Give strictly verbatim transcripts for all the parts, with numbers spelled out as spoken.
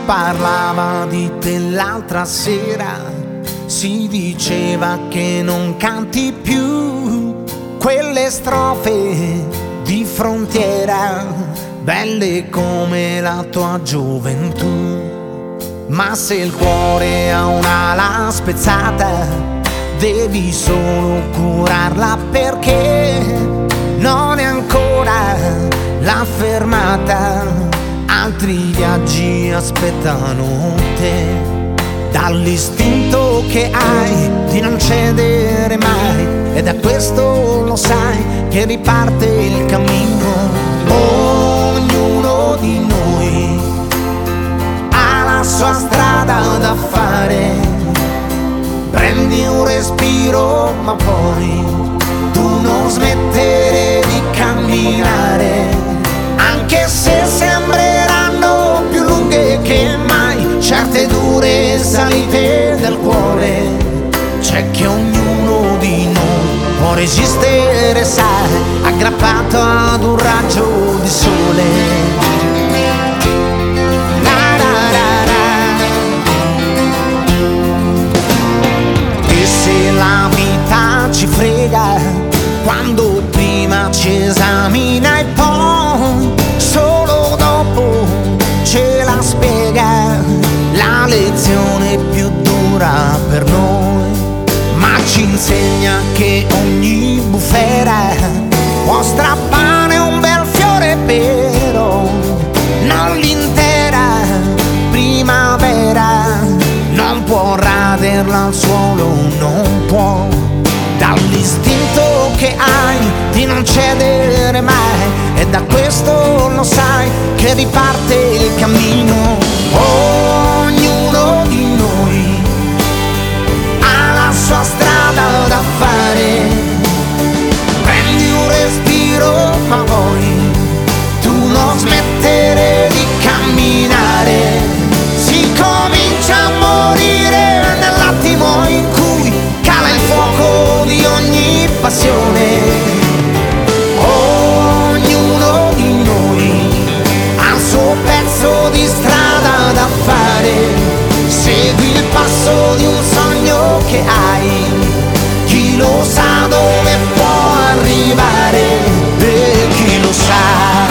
parlava di te l'altra sera, si diceva che non canti più quelle strofe di frontiera, belle come la tua gioventù. Ma se il cuore ha un'ala spezzata, devi solo curarla, perché non è ancora la fermata. Altri viaggi aspettano te. Dall'istinto che hai di non cedere mai, e da questo lo sai che riparte il cammino. Ognuno di noi ha la sua strada da fare. Prendi un respiro, ma poi tu non smettere di camminare, anche se sembreranno più lunghe che mai certe dure salite del cuore. C'è che ognuno di noi può resistere, sai, aggrappato ad un raggio di sole. La, la, la, la. E se la vita ci frega, quando prima ci esamina e poi solo dopo ce la spiega, la lezione più dura per noi, ma ci insegna che ogni bufera può strappare un bel fiore, però non l'intera primavera, non può raderla al suolo, non può. Dall'istinto che hai di non cedere mai, e da questo lo sai che riparte il cammino. Ognuno di noi ha la sua strada da fare. Prendi un respiro, ma poi tu non smettere di camminare. Si comincia a morire nell'attimo in cui cala il fuoco di ogni passione. Ognuno di noi ha il suo pezzo di strada da fare. Segui il passo di un sogno che hai, chi lo sa dove può arrivare, e chi lo sa.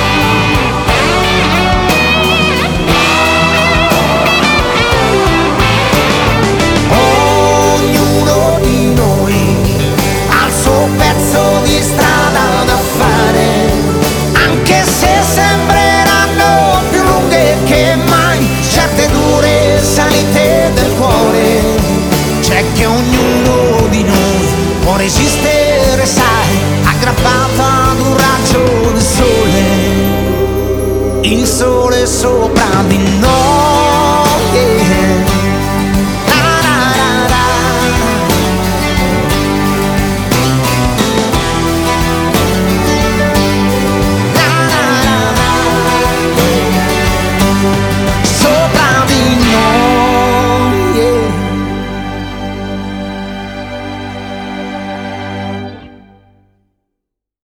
Pezzo di strada da fare, anche se sembreranno più lunghe che mai certe dure salite del cuore. C'è che ognuno di noi può resistere, sai, aggrappato ad un raggio di sole. Il sole sopra di noi.